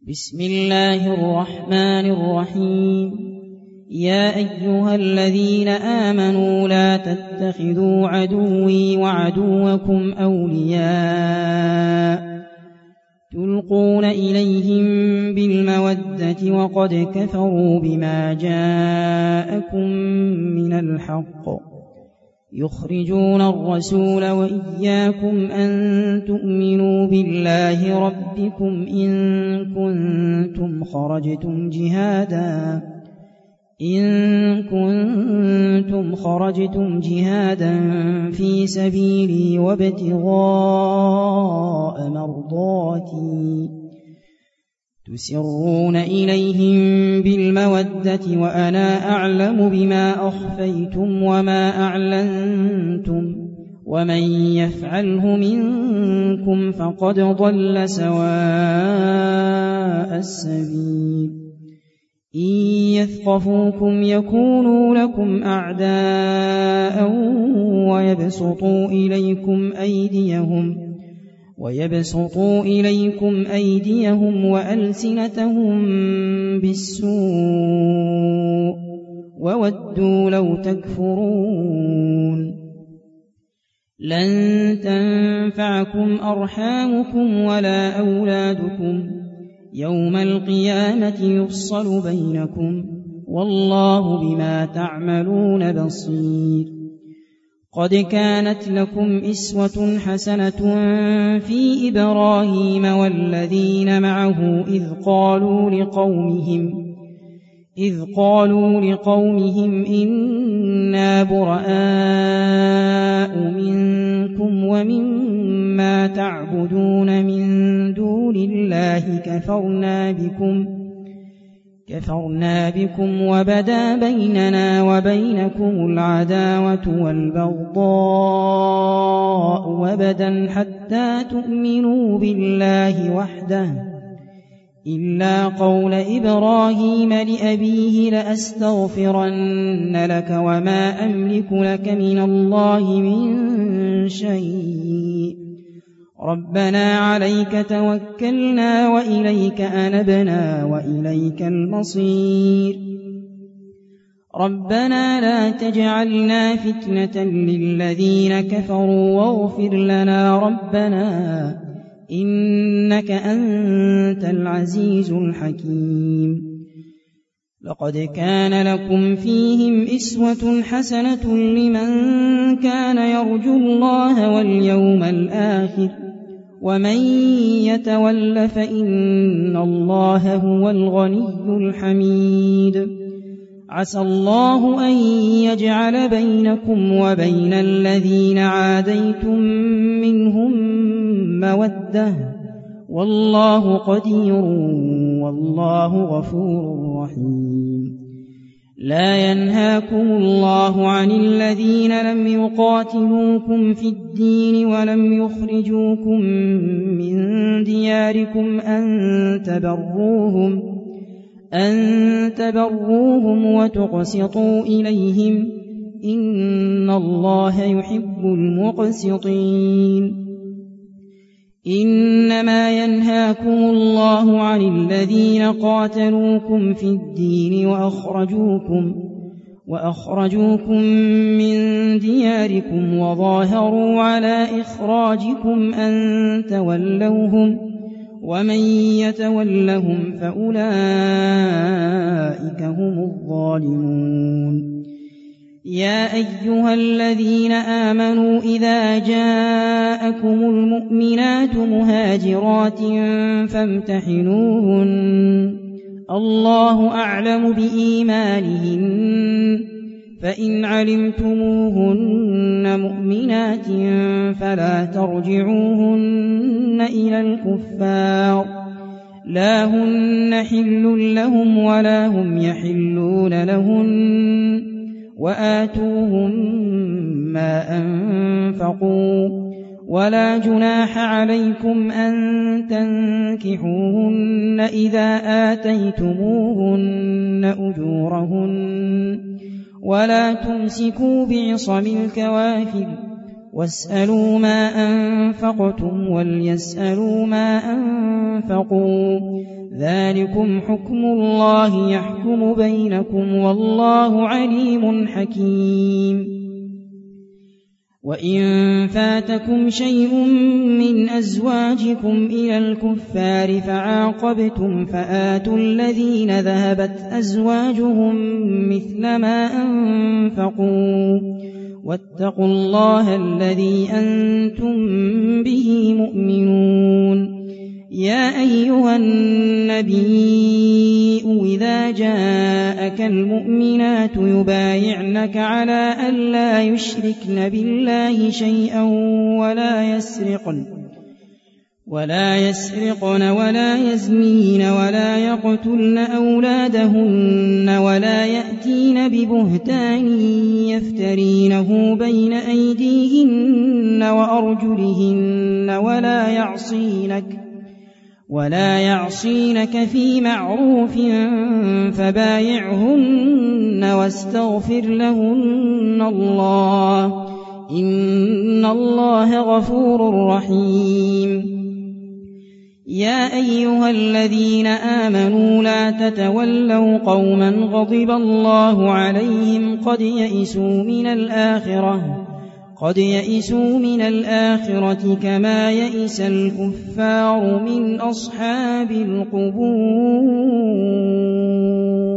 بسم الله الرحمن الرحيم. يا أيها الذين آمنوا لا تتخذوا عدوي وعدوكم أولياء تلقون إليهم بالمودة وقد كفروا بما جاءكم من الحق يخرجون الرسول وإياكم أن تؤمنوا بالله ربكم إن كنتم خرجتم جهادا في سبيلي وابتغاء مرضاتي تسرون إليهم بالمودة وأنا أعلم بما أخفيتم وما أعلنتم ومن يفعله منكم فقد ضل سواء السبيل. إن يثقفوكم يكونوا لكم أعداء ويبسطوا إليكم أيديهم وألسنتهم بالسوء وودوا لو تكفرون. لن تنفعكم أرحامكم ولا أولادكم يوم القيامة يفصل بينكم والله بما تعملون بصير. قد كانت لكم إسوة حسنة في إبراهيم والذين معه إذ قالوا لقومهم إنا براء منكم ومما تعبدون من دون الله كفرنا بكم وبدا بيننا وبينكم العداوة والبغضاء وبدا حتى تؤمنوا بالله وحده إلا قول إبراهيم لأبيه لأستغفرن لك وما أملك لك من الله من شيء ربنا عليك توكلنا وإليك أنبنا وإليك المصير. ربنا لا تجعلنا فتنة للذين كفروا واغفر لنا ربنا إنك أنت العزيز الحكيم. لقد كان لكم فيهم إسوة حسنة لمن كان يرجو الله واليوم الآخر ومن يتول فإن الله هو الغني الحميد. عسى الله أن يجعل بينكم وبين الذين عاديتم منهم مودة والله قدير والله غفور رحيم. لا ينهاكم الله عن الذين لم يقاتلوكم في الدين ولم يخرجوكم من دياركم أن تبروهم وتقسطوا إليهم إن الله يحب المقسطين. إنما ينهاكم الله عن الذين قاتلوكم في الدين وأخرجوكم من دياركم وظاهروا على إخراجكم أن تولوهم ومن يتولهم فأولئك هم الظالمون. يا أيها الذين آمنوا إذا جاءكم المؤمنات مهاجرات فامتحنوهن الله أعلم بإيمانهن فإن علمتموهن مؤمنات فلا ترجعوهن إلى الكفار لا هن حل لهم ولا هم يحلون لهن وآتوهم ما أنفقوا ولا جناح عليكم أن تنكحوهن إذا آتيتموهن أجورهن ولا تمسكوا بعصم الكوافر واسألوا ما أنفقتم وليسألوا ما أنفقوا ذلكم حكم الله يحكم بينكم والله عليم حكيم وإن فاتكم شيء من أزواجكم إلى الكفار فعاقبتم فآتوا الذين ذهبت أزواجهم مثل ما أنفقوا واتقوا الله الذي أنتم به مؤمنون يا أيها النبي إذا جاءك المؤمنات يبايعنك على أن لا يشركن بالله شيئا ولا يسرقن ولا يزنين ولا يقتلن أولادهن ولا يأتين ببهتان يفترينه بين أيديهن وأرجلهن ولا يعصينك في معروف فبايعهن واستغفر لهن الله إن الله غفور رحيم يا أيها الذين آمنوا لا تتولوا قوما غضب الله عليهم قد يئسوا من الآخرة كما يئس الكفار من أصحاب القبور